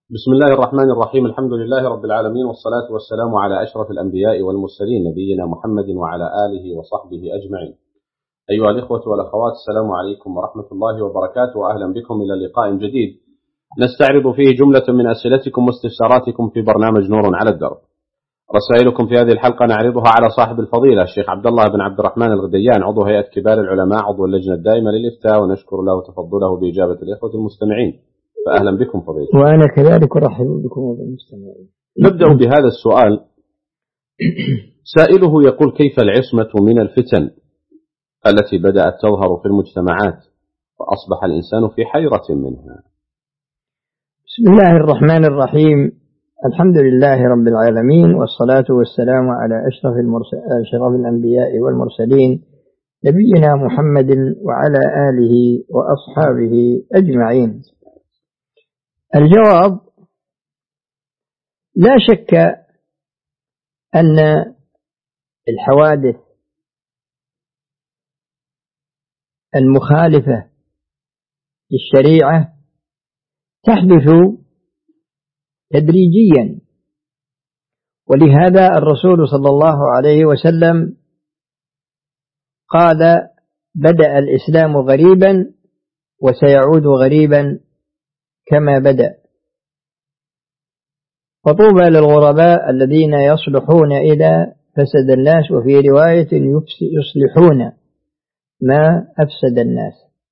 بسم الله الرحمن الرحيم. الحمد لله رب العالمين، والصلاة والسلام على أشرف الأنبياء والمرسلين نبينا محمد وعلى آله وصحبه أجمعين. أيها الإخوة والأخوات، السلام عليكم ورحمة الله وبركاته، وأهلا بكم إلى لقاء جديد نستعرض فيه جملة من أسئلتكم واستفساراتكم في برنامج نور على الدرب. رسائلكم في هذه الحلقة نعرضها على صاحب الفضيلة الشيخ عبد الله بن عبد الرحمن الغديان، عضو هيئة كبار العلماء، عضو اللجنة الدائمة للإفتاء، ونشكر له تفضله بإجابة الإخوة المستمعين، فأهلا بكم فضيلة. وأنا كذلك أرحب بكم وبالمستمعين. نبدأ بهذا السؤال. سائله يقول: كيف العصمة من الفتن التي بدأت تظهر في المجتمعات وأصبح الإنسان في حيرة منها؟ بسم الله الرحمن الرحيم. الحمد لله رب العالمين، والصلاة والسلام على أشرف الأنبياء والمرسلين نبينا محمد وعلى آله وأصحابه أجمعين. الجواب: لا شك أن الحوادث المخالفة للشريعة تحدث تدريجيا، ولهذا الرسول صلى الله عليه وسلم قال: بدأ الإسلام غريبا وسيعود غريبا كما بدأ، فطوبى للغرباء الذين يصلحون إذا فسد الناس، وفي رواية يصلحون ما أفسد الناس.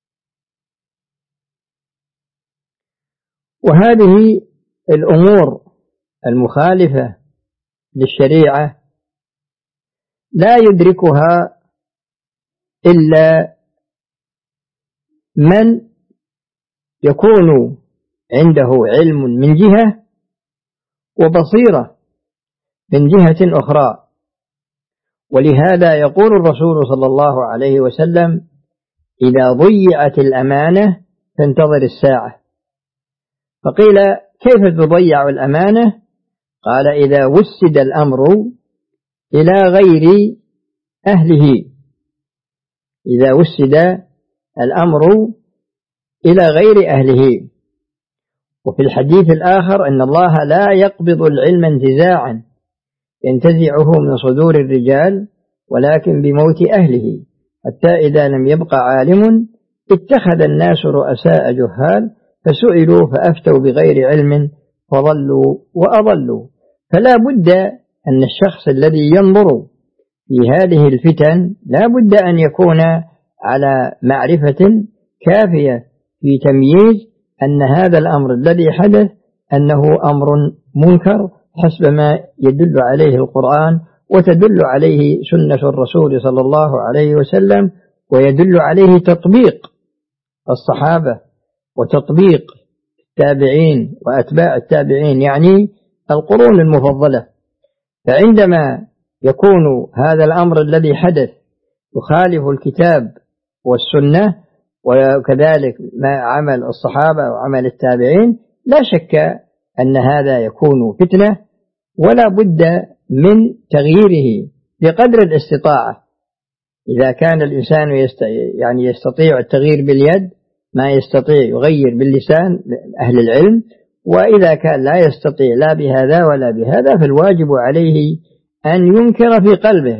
وهذه الأمور المخالفة للشريعة لا يدركها إلا من يكون عنده علم من جهة وبصيرة من جهة أخرى. ولهذا يقول الرسول صلى الله عليه وسلم: إذا ضيعت الأمانة فانتظر الساعة. فقيل: كيف تضيع الأمانة؟ قال: إذا وسد الأمر إلى غير أهله. إذا وسد الأمر إلى غير أهله. وفي الحديث الآخر: أن الله لا يقبض العلم انتزاعا ينتزعه من صدور الرجال، ولكن بموت أهله، حتى إذا لم يبق عالم اتخذ الناس رؤساء جهال فسئلوا فأفتوا بغير علم فضلوا وأضلوا. فلا بد أن الشخص الذي ينظر في هذه الفتن لا بد أن يكون على معرفة كافية في تمييز أن هذا الأمر الذي حدث أنه أمر منكر حسب ما يدل عليه القرآن، وتدل عليه سنة الرسول صلى الله عليه وسلم، ويدل عليه تطبيق الصحابة وتطبيق التابعين وأتباع التابعين، يعني القرون المفضلة. فعندما يكون هذا الأمر الذي حدث يخالف الكتاب والسنة، وكذلك ما عمل الصحابة وعمل التابعين، لا شك أن هذا يكون فتنة، ولا بد من تغييره بقدر الاستطاعة. إذا كان الإنسان يستطيع التغيير باليد، ما يستطيع يغير باللسان أهل العلم، وإذا كان لا يستطيع لا بهذا ولا بهذا، فالواجب عليه أن ينكر في قلبه،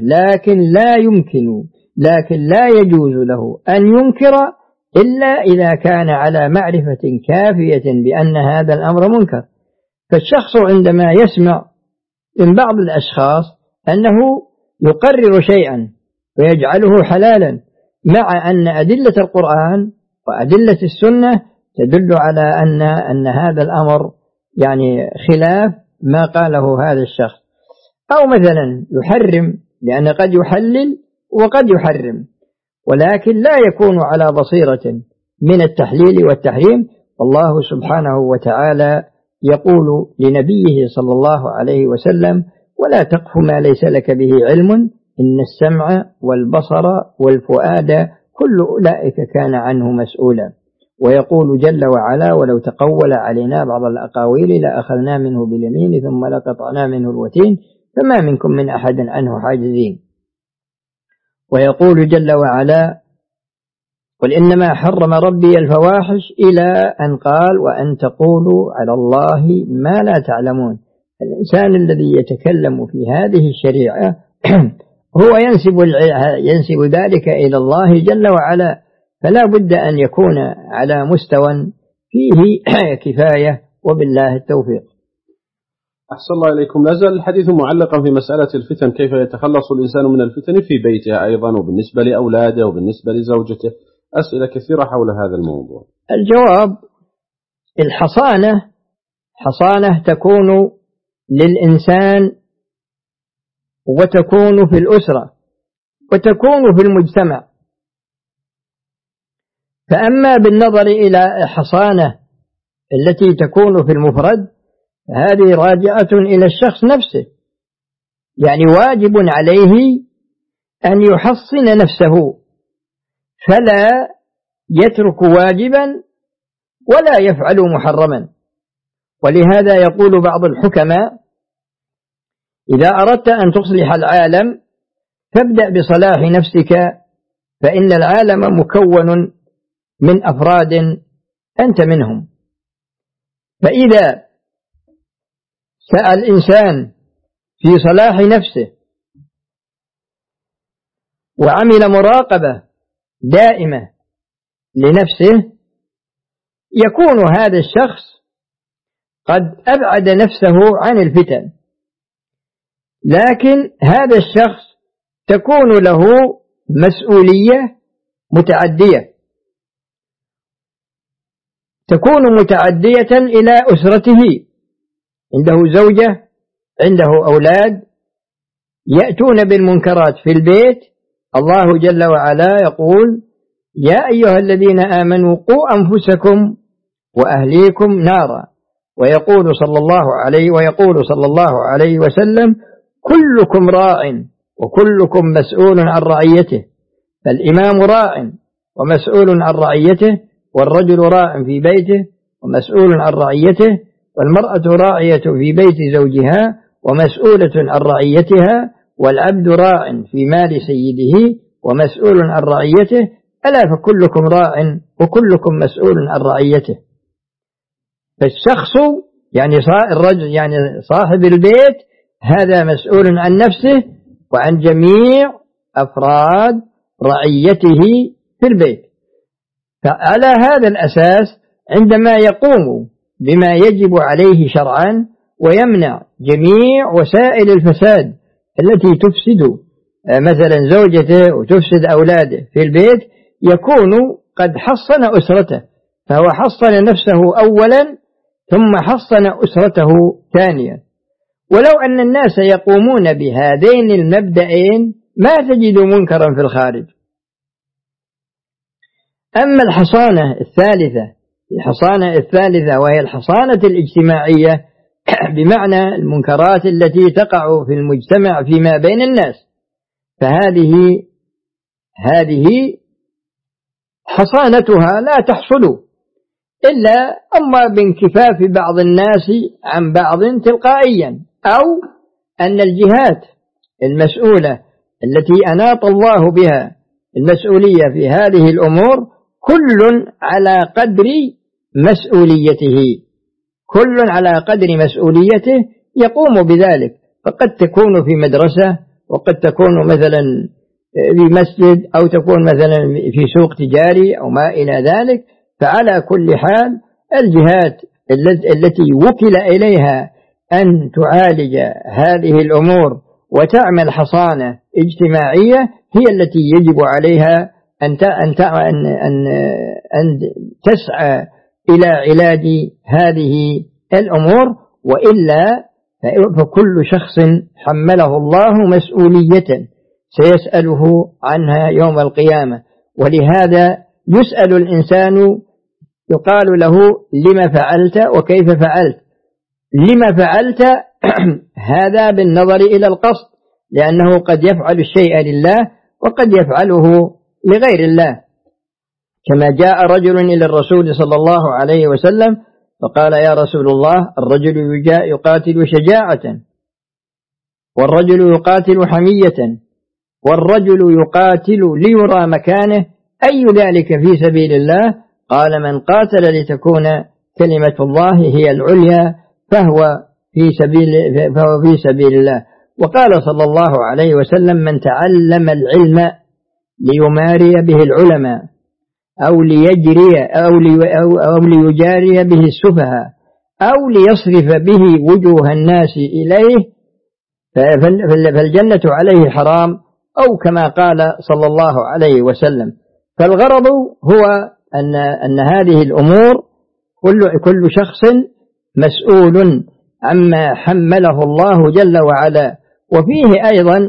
لكن لا يجوز له أن ينكر إلا إذا كان على معرفة كافية بأن هذا الأمر منكر. فالشخص عندما يسمع من بعض الأشخاص أنه يقرر شيئا ويجعله حلالا، مع أن أدلة القرآن وأدلة السنة تدل على أن هذا الأمر خلاف ما قاله هذا الشخص، أو مثلا يحرم، لأن قد يحلل وقد يحرم، ولكن لا يكون على بصيرة من التحليل والتحريم. والله سبحانه وتعالى يقول لنبيه صلى الله عليه وسلم: ولا تقف ما ليس لك به علم إن السمع والبصر والفؤاد كل أولئك كان عنه مسؤولا. ويقول جل وعلا: ولو تقول علينا بعض الأقاويل لأخذنا منه باليمين ثم لقطعنا منه الوتين فما منكم من أحد عنه حاجزين. ويقول جل وعلا: قل إنما حرم ربي الفواحش إلى أن قال وأن تقولوا على الله ما لا تعلمون. الإنسان الذي يتكلم في هذه الشريعة هو ينسب ذلك إلى الله جل وعلا، فلا بد أن يكون على مستوى فيه كفاية، وبالله التوفيق. أحسن الله إليكم. لا زال الحديث معلقا في مسألة الفتن، كيف يتخلص الإنسان من الفتن في بيته أيضا، وبالنسبة لأولاده، وبالنسبة لزوجته. أسئلة كثيرة حول هذا الموضوع. الجواب: حصانة تكون للإنسان، وتكون في الأسرة، وتكون في المجتمع. فأما بالنظر إلى حصانة التي تكون في المفرد، هذه راجعة إلى الشخص نفسه، يعني واجب عليه أن يحصن نفسه، فلا يترك واجبا ولا يفعل محرما. ولهذا يقول بعض الحكماء: إذا أردت أن تصلح العالم فابدأ بصلاح نفسك، فإن العالم مكون من أفراد أنت منهم. فإذا سعى الإنسان في صلاح نفسه وعمل مراقبة دائمة لنفسه، يكون هذا الشخص قد أبعد نفسه عن الفتن. لكن هذا الشخص تكون له مسؤولية متعدية، تكون متعدية إلى أسرته، عنده زوجة، عنده أولاد يأتون بالمنكرات في البيت. الله جل وعلا يقول: يا أيها الذين آمنوا قوا أنفسكم وأهليكم نارا. ويقول صلى الله عليه وسلم: كلكم راع وكلكم مسؤول عن رعيته. فالإمام راع ومسؤول عن رعيته، والرجل راع في بيته ومسؤول عن رعيته، والمرأة راعية في بيت زوجها ومسؤولة عن رعيتها، والعبد راع في مال سيده ومسؤول عن رعيته. ألا فكلكم راع وكلكم مسؤول عن رعيته. فالشخص يعني الرجل يعني صاحب البيت هذا مسؤول عن نفسه وعن جميع أفراد رعيته في البيت. فعلى هذا الأساس عندما يقوم بما يجب عليه شرعا ويمنع جميع وسائل الفساد التي تفسد مثلا زوجته وتفسد أولاده في البيت، يكون قد حصن أسرته، فهو حصن نفسه أولا ثم حصن أسرته ثانيا. ولو أن الناس يقومون بهذين المبدئين ما تجد منكرا في الخارج. أما الحصانة الثالثة وهي الحصانة الاجتماعية بمعنى المنكرات التي تقع في المجتمع فيما بين الناس، فهذه حصانتها لا تحصل إلا أما بانكفاف بعض الناس عن بعض تلقائيا، أو أن الجهات المسؤولة التي أناط الله بها المسؤولية في هذه الأمور كل على قدر مسؤوليته يقوم بذلك. فقد تكون في مدرسة، وقد تكون مثلا في مسجد، أو تكون مثلا في سوق تجاري أو ما إلى ذلك. فعلى كل حال الجهات التي وكل إليها أن تعالج هذه الأمور وتعمل حصانة اجتماعية هي التي يجب عليها أن تسعى إلى علاج هذه الأمور، وإلا فكل شخص حمله الله مسؤولية سيسأله عنها يوم القيامة. ولهذا يسأل الإنسان، يقال له: لما فعلت وكيف فعلت؟ لما فعلت هذا بالنظر إلى القصد، لأنه قد يفعل الشيء لله وقد يفعله لغير الله. كما جاء رجل إلى الرسول صلى الله عليه وسلم فقال: يا رسول الله، الرجل يقاتل شجاعة، والرجل يقاتل حمية، والرجل يقاتل ليرى مكانه، أي ذلك في سبيل الله؟ قال من قاتل لتكون كلمة الله هي العليا فهو في سبيل الله. وقال صلى الله عليه وسلم من تعلم العلم ليماري به العلماء أو ليجاري به السفهاء أو ليصرف به وجوه الناس إليه فالجنة عليه حرام، أو كما قال صلى الله عليه وسلم. فالغرض هو أن هذه الأمور كل شخص مسؤول عما حمله الله جل وعلا. وفيه أيضا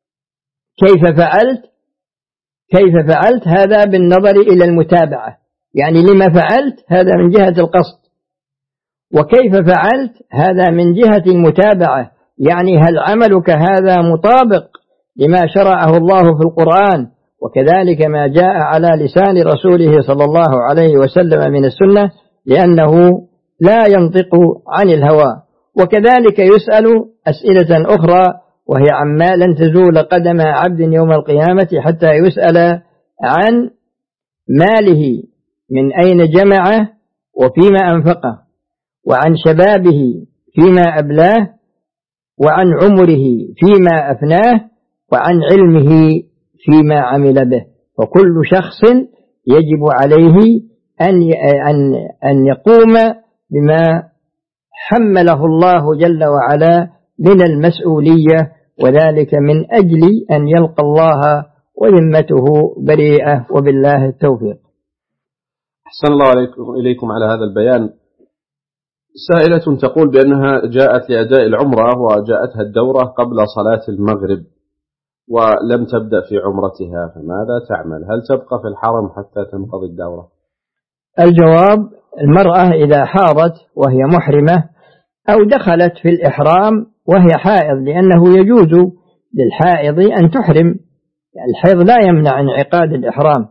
كيف فعلت هذا بالنظر إلى المتابعة، يعني لما فعلت هذا من جهة القصد، وكيف فعلت هذا من جهة المتابعة، يعني هل عملك هذا مطابق لما شرعه الله في القرآن وكذلك ما جاء على لسان رسوله صلى الله عليه وسلم من السنة، لأنه لا ينطق عن الهوى. وكذلك يسأل أسئلة أخرى وهي عما لن تزول قدم عبد يوم القيامة حتى يسأل عن ماله من أين جمعه وفيما أنفقه، وعن شبابه فيما أبلاه، وعن عمره فيما أفناه، وعن علمه فيما عمل به. فكل شخص يجب عليه أن يقوم بما حمله الله جل وعلا من المسؤولية، وذلك من أجل أن يلقى الله وذمته بريئة، وبالله التوفيق. أحسن الله إليكم على هذا البيان. سائلة تقول بأنها جاءت لأداء العمرة وجاءتها الدورة قبل صلاة المغرب ولم تبدأ في عمرتها، فماذا تعمل؟ هل تبقى في الحرم حتى تنقضي الدورة؟ الجواب: المرأة إذا حاضت وهي محرمة أو دخلت في الإحرام وهي حائض، لأنه يجوز للحائض أن تحرم، الحيض لا يمنع انعقاد الإحرام،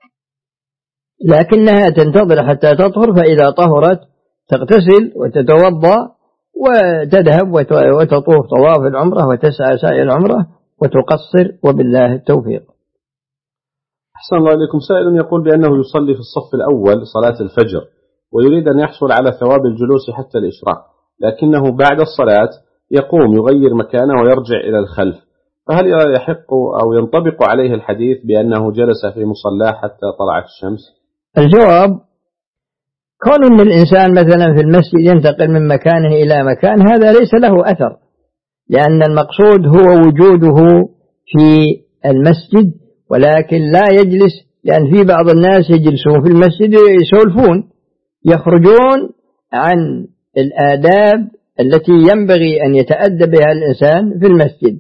لكنها تنتظر حتى تطهر، فإذا طهرت تغتسل وتتوضأ وتذهب وتطوف طواف العمرة وتسعى سعي العمرة وتقصر، وبالله التوفيق. أحسن الله إليكم. سائل يقول بأنه يصلي في الصف الأول صلاة الفجر ويريد أن يحصل على ثواب الجلوس حتى الإشراق، لكنه بعد الصلاة يقوم يغير مكانه ويرجع إلى الخلف، فهل يحق أو ينطبق عليه الحديث بأنه جلس في مصلاه حتى طلعت الشمس؟ الجواب: كون أن الإنسان مثلا في المسجد ينتقل من مكان إلى مكان هذا ليس له أثر، لأن المقصود هو وجوده في المسجد، ولكن لا يجلس، لأن في بعض الناس يجلسون في المسجد يسولفون، يخرجون عن الآداب التي ينبغي أن يتأدب بها الإنسان في المسجد،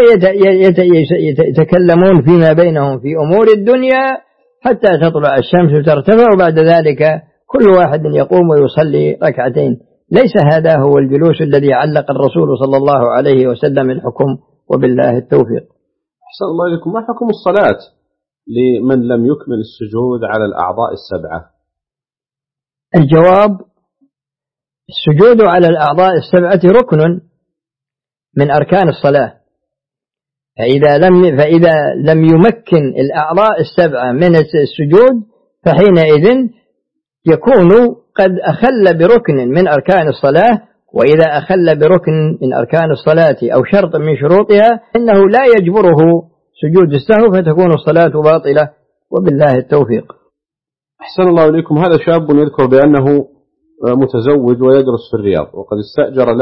يتكلمون فيما بينهم في أمور الدنيا حتى تطلع الشمس وترتفع، وبعد ذلك كل واحد يقوم ويصلي ركعتين. ليس هذا هو الجلوس الذي علق الرسول صلى الله عليه وسلم الحكم، وبالله التوفيق. أحسن الله إليكم. ما حكم الصلاة لمن لم يكمل السجود على الأعضاء السبعة؟ الجواب: السجود على الأعضاء السبعة ركن من أركان الصلاة، فإذا لم يمكن الأعضاء السبعة من السجود فحينئذ يكون قد أخل بركن من أركان الصلاة، وإذا أخل بركن من أركان الصلاة أو شرط من شروطها إنه لا يجبره سجود السهو، فتكون الصلاة باطلة، وبالله التوفيق. أحسن الله إليكم. هذا شاب يذكر بأنه متزوج ويدرس في الرياض، وقد استأجر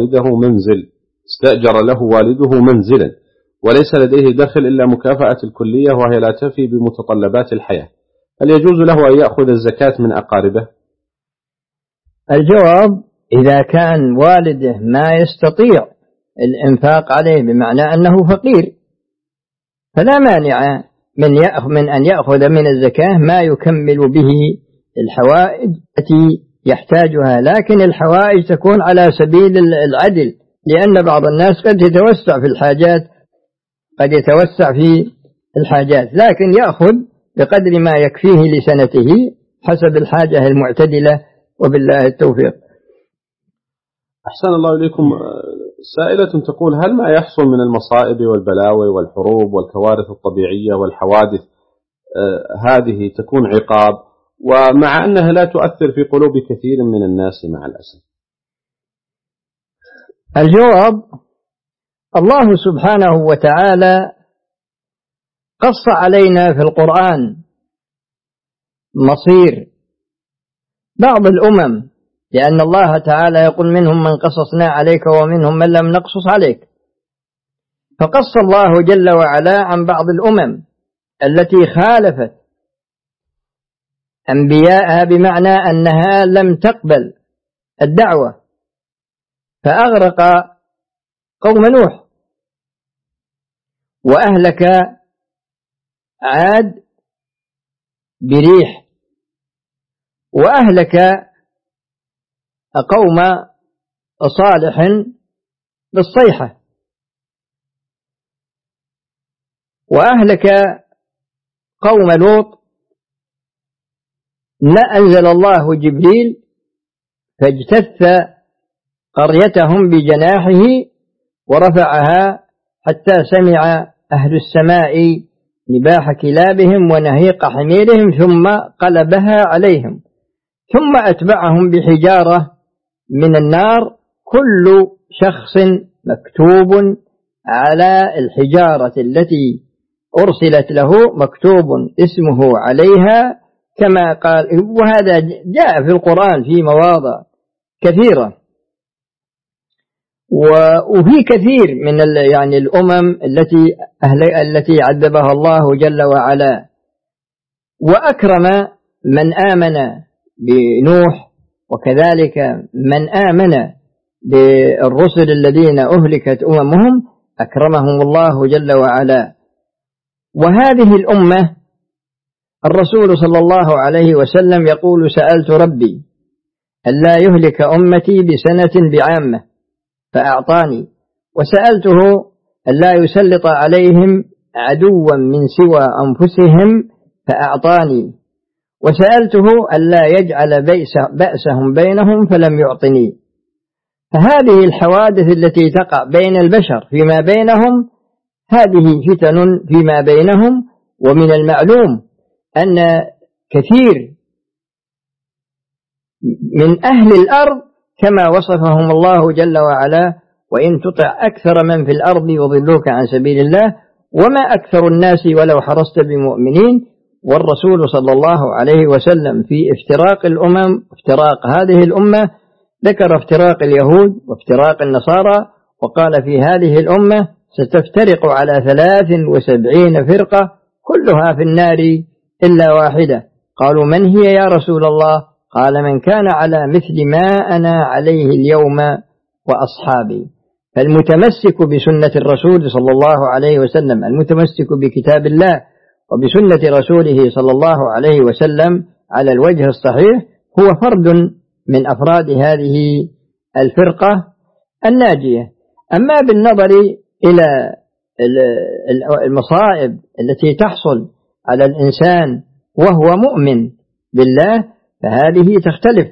له والده منزلا وليس لديه دخل إلا مكافأة الكلية وهي لا تفي بمتطلبات الحياة، هل يجوز له أن يأخذ الزكاة من أقاربه؟ الجواب: إذا كان والده ما يستطيع الإنفاق عليه بمعنى أنه فقير فلا مانع من أن يأخذ من الزكاة ما يكمل به الحوائج التي يحتاجها، لكن الحوائج تكون على سبيل العدل، لأن بعض الناس قد يتوسع في الحاجات، لكن يأخذ بقدر ما يكفيه لسنته حسب الحاجة المعتدلة، وبالله التوفيق. أحسن الله إليكم. سائلة تقول: هل ما يحصل من المصائب والبلاوي والحروب والكوارث الطبيعية والحوادث هذه تكون عقاب، ومع أنها لا تؤثر في قلوب كثير من الناس مع الأسف؟ الجواب: الله سبحانه وتعالى قص علينا في القرآن مصير بعض الأمم، لأن الله تعالى يقول: منهم من قصصنا عليك ومنهم من لم نقصص عليك. فقص الله جل وعلا عن بعض الأمم التي خالفت أنبياءها، بمعنى أنها لم تقبل الدعوة، فأغرق قوم نوح، وأهلك عاد بريح، وأهلك قوم صالح بالصيحة، وأهلك قوم لوط أنزل الله جبريل فاجتث قريتهم بجناحه ورفعها حتى سمع أهل السماء نباح كلابهم ونهيق حميرهم، ثم قلبها عليهم، ثم أتبعهم بحجارة من النار، كل شخص مكتوب على الحجارة التي أرسلت له مكتوب اسمه عليها، كما قال. وهذا جاء في القرآن في مواضع كثيرة، وفي كثير من يعني الأمم التي عذبها الله جل وعلا، وأكرم من آمن بنوح، وكذلك من آمن بالرسل الذين أهلكت أممهم أكرمهم الله جل وعلا. وهذه الأمة الرسول صلى الله عليه وسلم يقول: سألت ربي ألا يهلك أمتي بسنة بعامة فأعطاني، وسألته ألا يسلط عليهم عدوا من سوى أنفسهم فأعطاني، وسألته ألا يجعل بأسهم بينهم فلم يعطني. فهذه الحوادث التي تقع بين البشر فيما بينهم هذه فتن فيما بينهم، ومن المعلوم أن كثير من أهل الأرض كما وصفهم الله جل وعلا: وإن تطع أكثر من في الأرض يضلوك عن سبيل الله وما أكثر الناس ولو حرصت بمؤمنين. والرسول صلى الله عليه وسلم في افتراق الأمم، افتراق هذه الأمة، ذكر افتراق اليهود وافتراق النصارى، وقال: في هذه الأمة ستفترق على 73 فرقة كلها في النار إلا واحدة. قالوا: من هي يا رسول الله؟ قال: من كان على مثل ما أنا عليه اليوم وأصحابي. فالمتمسك بسنة الرسول صلى الله عليه وسلم، المتمسك بكتاب الله وبسنة رسوله صلى الله عليه وسلم على الوجه الصحيح، هو فرد من أفراد هذه الفرقة الناجية. أما بالنظر إلى المصائب التي تحصل على الإنسان وهو مؤمن بالله فهذه تختلف،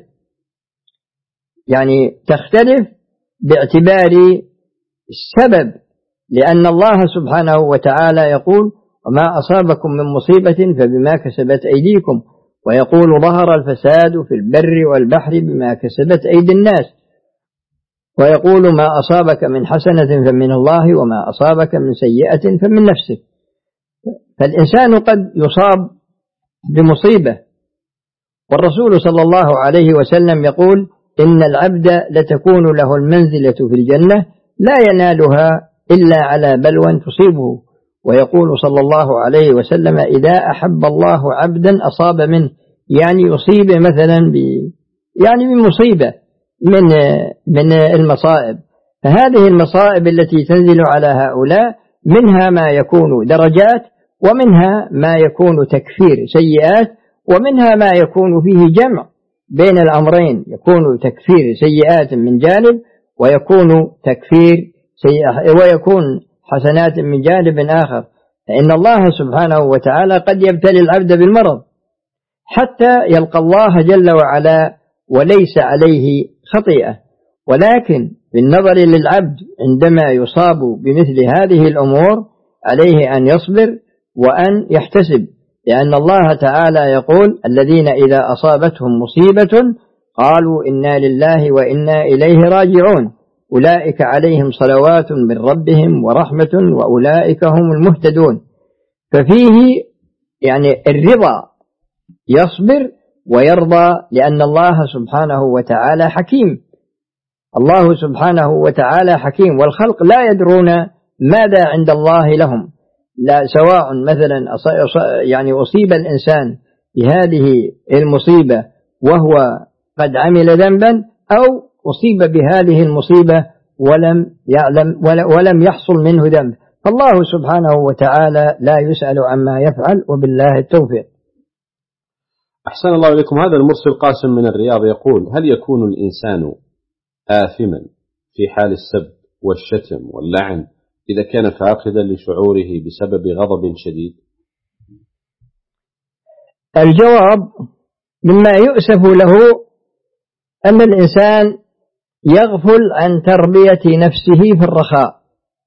يعني تختلف باعتبار السبب، لأن الله سبحانه وتعالى يقول: وما أصابكم من مصيبة فبما كسبت أيديكم، ويقول: ظهر الفساد في البر والبحر بما كسبت أيدي الناس، ويقول: ما أصابك من حسنة فمن الله وما أصابك من سيئة فمن نفسك. فالإنسان قد يصاب بمصيبة، والرسول صلى الله عليه وسلم يقول: إن العبد لتكون له المنزلة في الجنة لا ينالها إلا على بلوى تصيبه. ويقول صلى الله عليه وسلم: إذا أحب الله عبدا أصاب منه، يعني يصيب مثلا بمصيبة من المصائب. فهذه المصائب التي تنزل على هؤلاء منها ما يكون درجات، ومنها ما يكون تكفير سيئات، ومنها ما يكون فيه جمع بين الأمرين، يكون تكفير سيئات من جانب ويكون حسنات من جانب آخر. فإن الله سبحانه وتعالى قد يبتلي العبد بالمرض حتى يلقى الله جل وعلا وليس عليه خطيئة، ولكن بالنظر للعبد عندما يصاب بمثل هذه الأمور عليه أن يصبر وأن يحتسب، لأن الله تعالى يقول: الذين إذا أصابتهم مصيبة قالوا إنا لله وإنا إليه راجعون أولئك عليهم صلوات من ربهم ورحمة وأولئك هم المهتدون. ففيه يعني الرضا، يصبر ويرضى، لأن الله سبحانه وتعالى حكيم. الله سبحانه وتعالى حكيم، والخلق لا يدرون ماذا عند الله لهم، لا سواء مثلا يعني أصيب الإنسان بهذه المصيبة وهو قد عمل ذنبا، أو أصيب بهذه المصيبة ولم يحصل منه ذنب. فالله سبحانه وتعالى لا يسأل عما يفعل، وبالله التوفيق. أحسن الله إليكم. هذا المرسل قاسم من الرياض يقول: هل يكون الإنسان آثما في حال السب والشتم واللعن إذا كان فاقدا لشعوره بسبب غضب شديد؟ الجواب: مما يؤسف له أن الإنسان يغفل عن تربية نفسه في الرخاء،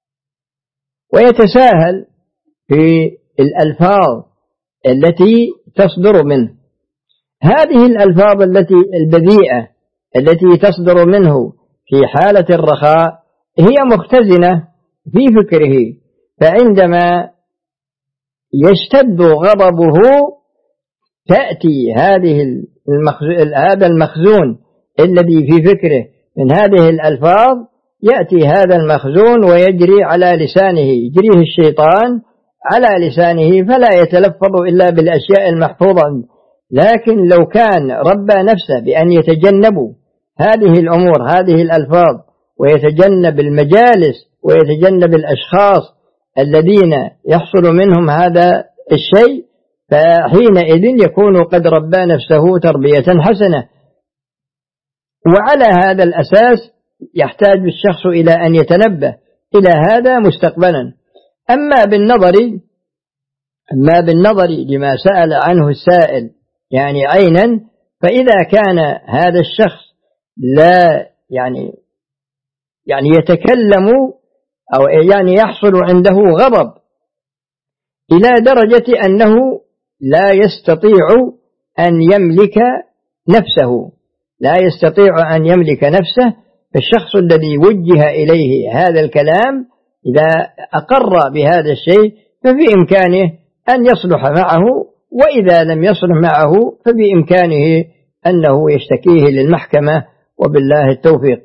ويتساهل في الألفاظ التي تصدر منه. هذه الألفاظ البذيئة التي تصدر منه في حالة الرخاء هي مختزنة في فكره، فعندما يشتد غضبه تأتي هذا المخزون الذي في فكره من هذه الألفاظ، يأتي هذا المخزون ويجري على لسانه، يجريه الشيطان على لسانه، فلا يتلفظ إلا بالأشياء المحفوظة. لكن لو كان ربى نفسه بأن يتجنبوا هذه الأمور، هذه الألفاظ، ويتجنب المجالس ويتجنب الأشخاص الذين يحصل منهم هذا الشيء، فحينئذ يكون قد ربى نفسه تربية حسنة. وعلى هذا الأساس يحتاج الشخص إلى أن يتنبه إلى هذا مستقبلا. أما بالنظر لما سأل عنه السائل يعني عينا، فإذا كان هذا الشخص لا يعني يتكلم أو يعني يحصل عنده غضب إلى درجة أنه لا يستطيع أن يملك نفسه، فالشخص الذي وجه إليه هذا الكلام إذا أقر بهذا الشيء ففي إمكانه أن يصلح معه، وإذا لم يصلح معه فبإمكانه أنه يشتكيه للمحكمة، وبالله التوفيق.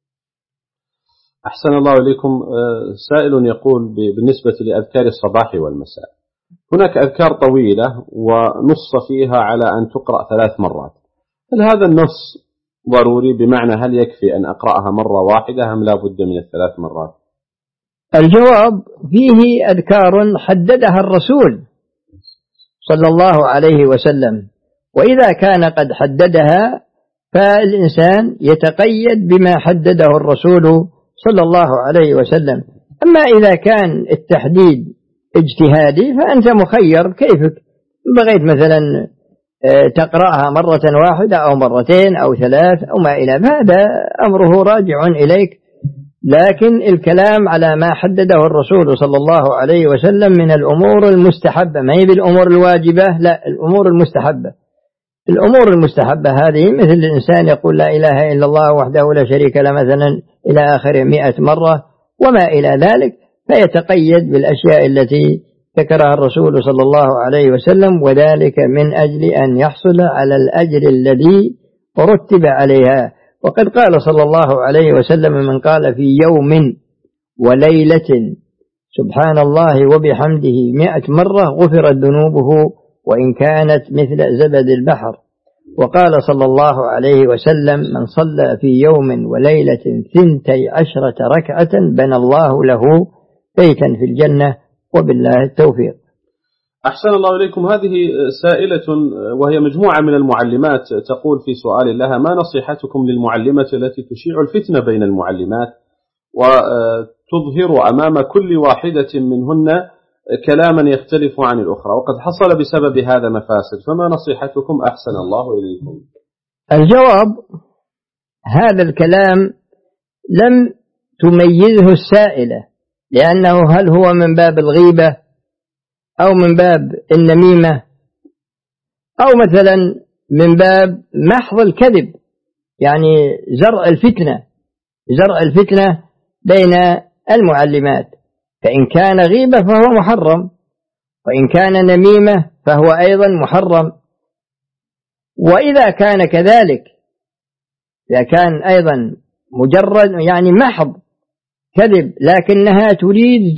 أحسن الله إليكم. سائل يقول: بالنسبة لأذكار الصباح والمساء، هناك أذكار طويلة ونص فيها على أن تقرأ 3 مرات، هل هذا النص ضروري؟ بمعنى هل يكفي أن أقرأها مرة واحدة أم لا بد من 3 مرات؟ الجواب: فيه أذكار حددها الرسول صلى الله عليه وسلم، وإذا كان قد حددها فالإنسان يتقيد بما حدده الرسول صلى الله عليه وسلم. أما إذا كان التحديد اجتهادي فأنت مخير كيفك، بغيت مثلا تقرأها مرة واحدة أو مرتين أو 3 أو ما إلى، هذا أمره راجع إليك. لكن الكلام على ما حدده الرسول صلى الله عليه وسلم من الأمور المستحبة، ما هي بالأمور الواجبة، لا، الأمور المستحبة. الأمور المستحبة هذه مثل الإنسان يقول لا إله إلا الله وحده لا شريك له مثلا إلى آخر 100 مرة وما إلى ذلك، فيتقيد بالأشياء التي ذكرها الرسول صلى الله عليه وسلم، وذلك من أجل أن يحصل على الأجر الذي رتب عليها. وقد قال صلى الله عليه وسلم: من قال في يوم وليلة سبحان الله وبحمده 100 مرة غفرت ذنوبه وإن كانت مثل زبد البحر. وقال صلى الله عليه وسلم: من صلى في يوم وليلة 12 ركعة بنى الله له بيتا في الجنة، وبالله التوفيق. أحسن الله إليكم. هذه سائلة وهي مجموعة من المعلمات تقول في سؤال لها: ما نصيحتكم للمعلمة التي تشيع الفتنة بين المعلمات وتظهر أمام كل واحدة منهن كلاما يختلف عن الأخرى، وقد حصل بسبب هذا مفاسد، فما نصيحتكم أحسن الله إليكم؟ الجواب: هذا الكلام لم تميزه السائلة، لأنه هل هو من باب الغيبة أو من باب النميمة أو مثلا من باب محض الكذب، يعني زرع الفتنة بين المعلمات، فإن كان غيبة فهو محرم، وإن كان نميمة فهو أيضا محرم. وإذا كان كذلك، إذا كان أيضا مجرد يعني محض كذب لكنها تريد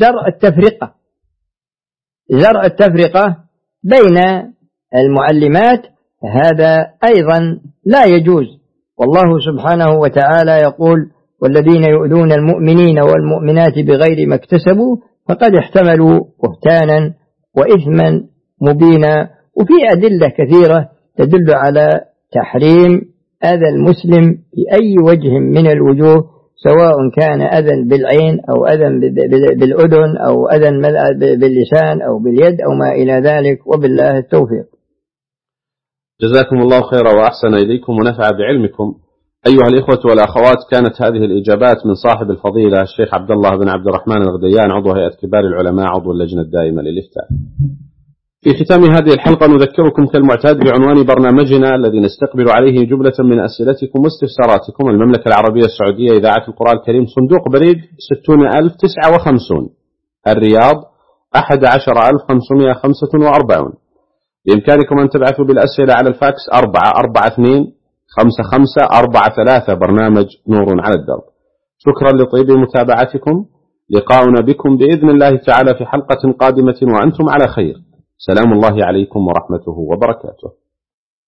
زرع التفرقة بين المعلمات، هذا أيضا لا يجوز. والله سبحانه وتعالى يقول: والذين يؤذون المؤمنين والمؤمنات بغير ما اكتسبوا فقد احتملوا بهتانا وإثما مبينا. وفي أدلة كثيرة تدل على تحريم أذى المسلم بأي وجه من الوجوه، سواء كان أذى بالعين أو أذى بالأذن أو أذى باللسان أو باليد أو ما إلى ذلك، وبالله التوفيق. جزاكم الله خيرا وأحسن إليكم ونفع بعلمكم. أيها الإخوة والأخوات، كانت هذه الإجابات من صاحب الفضيلة الشيخ عبد الله بن عبد الرحمن الغديان، عضو هيئة كبار العلماء، عضو اللجنة الدائمة للإفتاء. في ختام هذه الحلقة نذكركم كالمعتاد بعنوان برنامجنا الذي نستقبل عليه جملة من أسئلتكم واستفساراتكم. المملكة العربية السعودية، إذاعة القرآن الكريم، صندوق بريد 60059، الرياض 11545. بإمكانكم أن تبعثوا بالأسئلة على الفاكس 442-5543، برنامج نور على الدرب. شكرا لطيب متابعتكم، لقاؤنا بكم بإذن الله تعالى في حلقة قادمة وأنتم على خير. سلام الله عليكم ورحمته وبركاته.